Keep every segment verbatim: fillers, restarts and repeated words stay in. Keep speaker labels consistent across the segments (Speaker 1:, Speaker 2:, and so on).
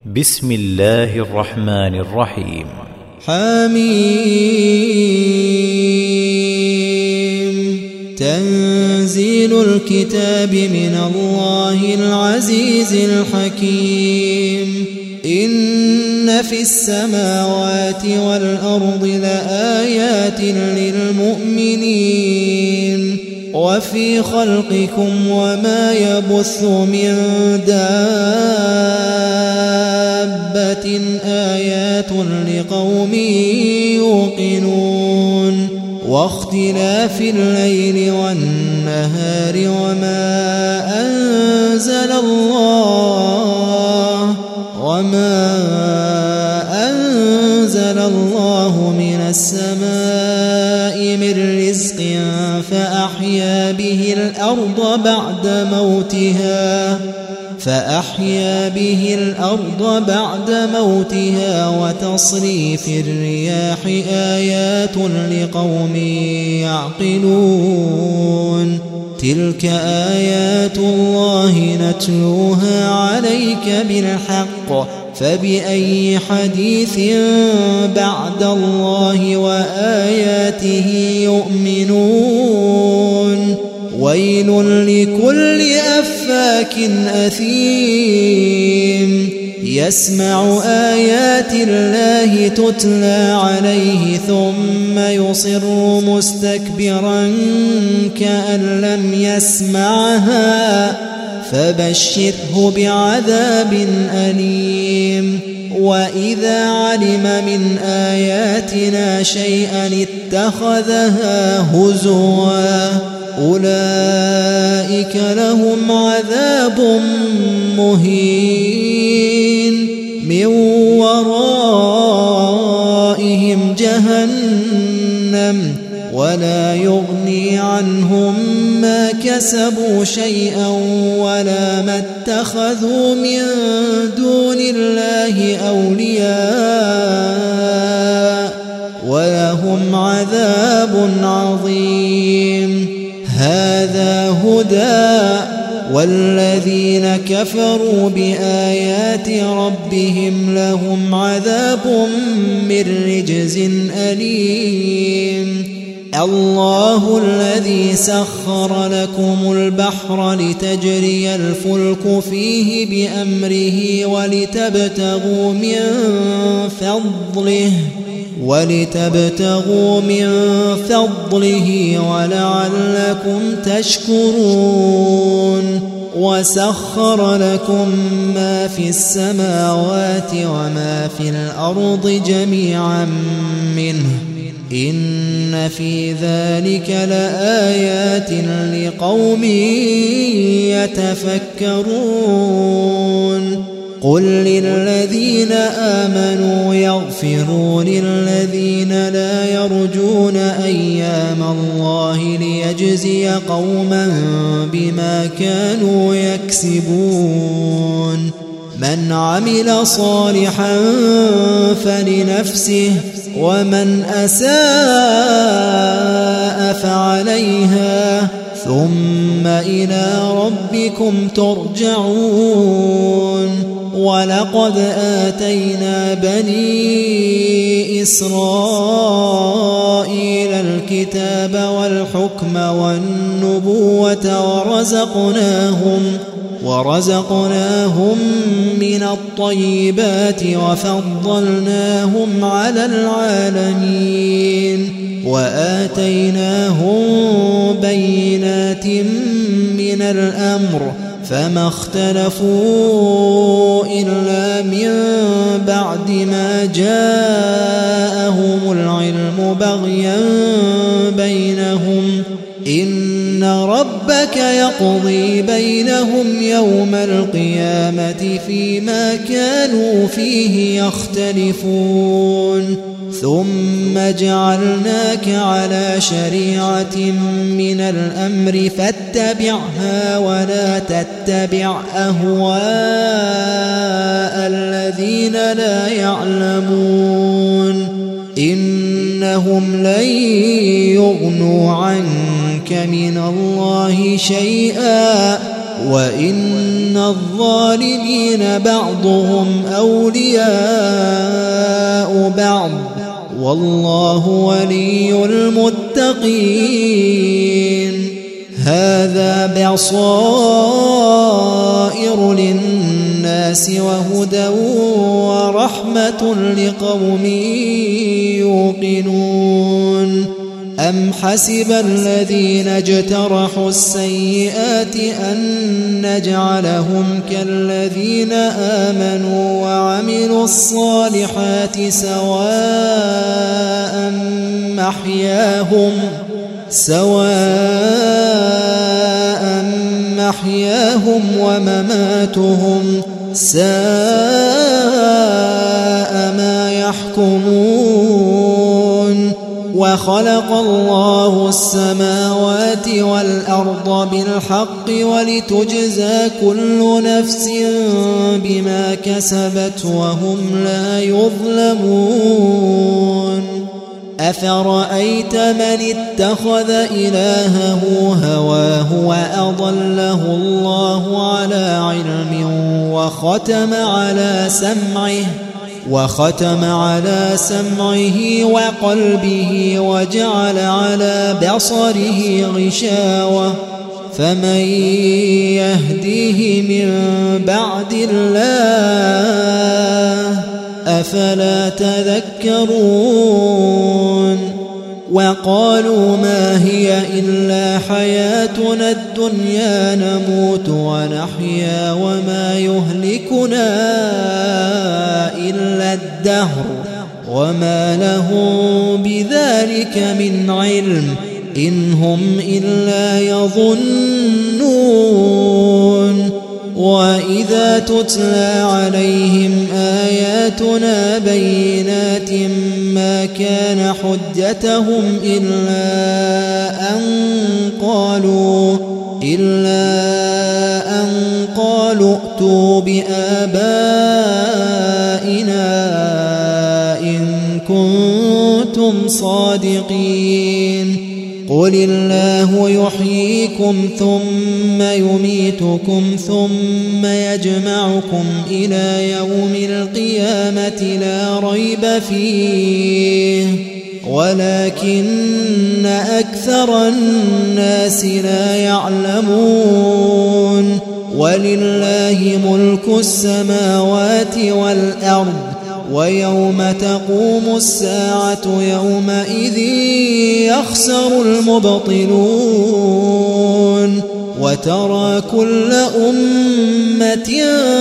Speaker 1: بسم الله الرحمن الرحيم.
Speaker 2: حميم. تنزيل الكتاب من الله العزيز الحكيم. إن في السماوات والأرض لآيات للمؤمنين وفي خلقكم وما يبث من دابة آيات لقوم يوقنون واختلاف الليل والنهار وما أنزل الله وما أنزل الله من السماء من رزق فأحيا به الأرض بعد موتها فأحيا به الأرض بعد موتها وتصريف الرياح آيات لقوم يعقلون. تلك آيات الله نتلوها عليك بالحق فبأي حديث بعد الله وآياته يؤمنون. ويل لكل أفاك أثيم يسمع آيات الله تتلى عليه ثم يصر مستكبرا كأن لم يسمعها فبشره بعذاب أليم. وإذا علم من آياتنا شيئا اتخذها هزوا أولئك لهم عذاب مهين من ورائهم جهنم ولا يغني عنهم ما كسبوا شيئا ولا ما اتخذوا من دون الله أولياء ولهم عذاب عظيم. هذا هدى والذين كفروا بآيات ربهم لهم عذاب من رجز أليم. الله الذي سخر لكم البحر لتجري الفلك فيه بأمره ولتبتغوا من فضله ولتبتغوا من فضله ولعلكم تشكرون. وسخر لكم ما في السماوات وما في الأرض جميعا منه إن في ذلك لآيات لقوم يتفكرون. قل للذين آمنوا يغفروا للذين لا يرجون أيام الله ليجزي قوما بما كانوا يكسبون. من عمل صالحا فلنفسه ومن أساء فعليها ثم إلى ربكم ترجعون. ولقد آتينا بني إسرائيل الكتاب والحكم والنبوة ورزقناهم ورزقناهم من الطيبات وفضلناهم على العالمين وآتيناهم بينات من الأمر فما اختلفوا إلا من بعد ما جاءهم العلم بغيا بينهم. إن ربك يقضي بينهم يوم القيامة فيما كانوا فيه يختلفون. ثم جعلناك على شريعة من الأمر فاتبعها ولا تتبع أهواء الذين لا يعلمون. إنهم لن يغنوا عنك من الله شيئا وإن الظالمين بعضهم أولياء بعض والله ولي المتقين. هذا بصائر للناس وهدى ورحمة لقوم يوقنون. أم حسب الذين اجترحوا السيئات أن نجعلهم كالذين آمنوا وعملوا الصالحات سواء محياهم سواء محياهم ومماتهم ساء ما يحكمون. وخلق الله السماوات والأرض بالحق ولتجزى كل نفس بما كسبت وهم لا يظلمون. أفرأيت من اتخذ إلهه هواه وأضله الله على علم وختم على سمعه وختم على سمعه وقلبه وجعل على بصره غشاوة فمن يهديه من بعد الله أفلا تذكرون. وقالوا ما هي إلا حياتنا الدنيا نموت ونحيا وما يهلكنا إلا الدهر وما لهم بذلك من علم إن هم إلا يظنون. وإذا تتلى عليهم آياتنا بينات ما كان حجتهم إلا أن قالوا إلا أن قالوا ائتوا بآبائنا إن كنتم صادقين. قل الله يحييكم ثم يميتكم ثم يجمعكم إلى يوم القيامة لا ريب فيه ولكن أكثر الناس لا يعلمون. ولله ملك السماوات والأرض ويوم تقوم الساعة يومئذ يخسر المبطلون. وترى كل أمة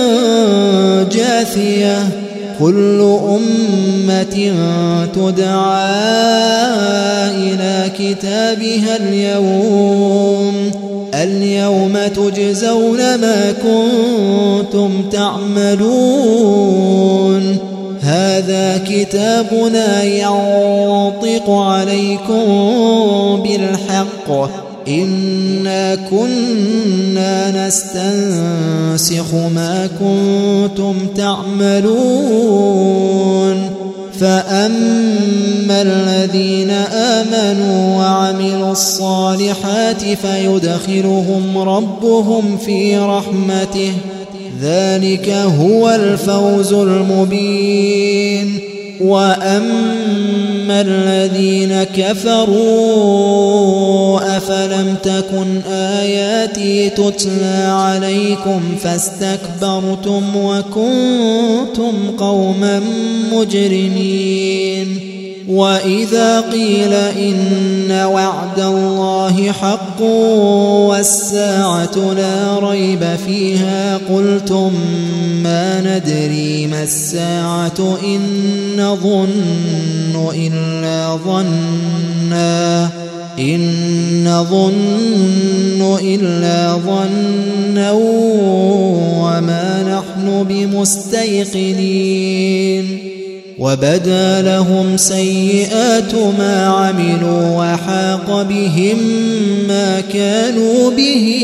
Speaker 2: جاثية كل أمة تدعى إلى كتابها اليوم اليوم تجزون ما كنتم تعملون. هذا كتابنا ينطق عليكم بالحق إنا كنا نستنسخ ما كنتم تعملون. فأما الذين آمنوا وعملوا الصالحات فيدخلهم ربهم في رحمته ذلك هو الفوز المبين. وأما الذين كفروا أفلم تكن آياتي تتلى عليكم فاستكبرتم وكنتم قوما مجرمين. وإذا قيل إن وعد الله حق والساعة لا ريب فيها قلتم ما ندري ما الساعة إن نظن إلا ظنا إن نظن إلا ظنا وما نحن بمستيقنين. وبدا لهم سيئات ما عملوا وحاق بهم ما كانوا به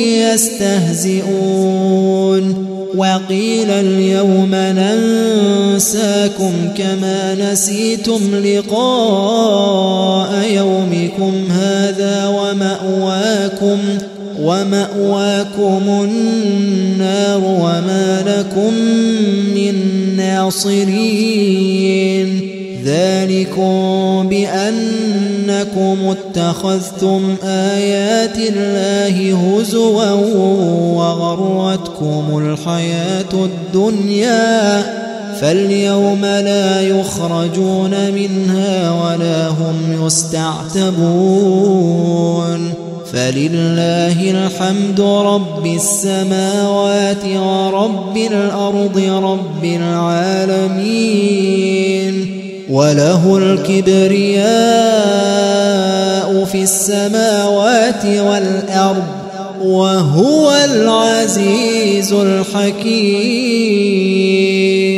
Speaker 2: يستهزئون. وقيل اليوم ننساكم كما نسيتم لقاء يومكم هذا ومأواكم ومأواكم النار وما لكم من ناصرين ذلكم بأنكم اتخذتم آيات الله هزوا وغرتكم الحياة الدنيا فاليوم لا يخرجون منها ولا هم يستعتبون فلله الحمد رب السماوات ورب الأرض رب العالمين وله الكبرياء في السماوات والأرض وهو العزيز الحكيم.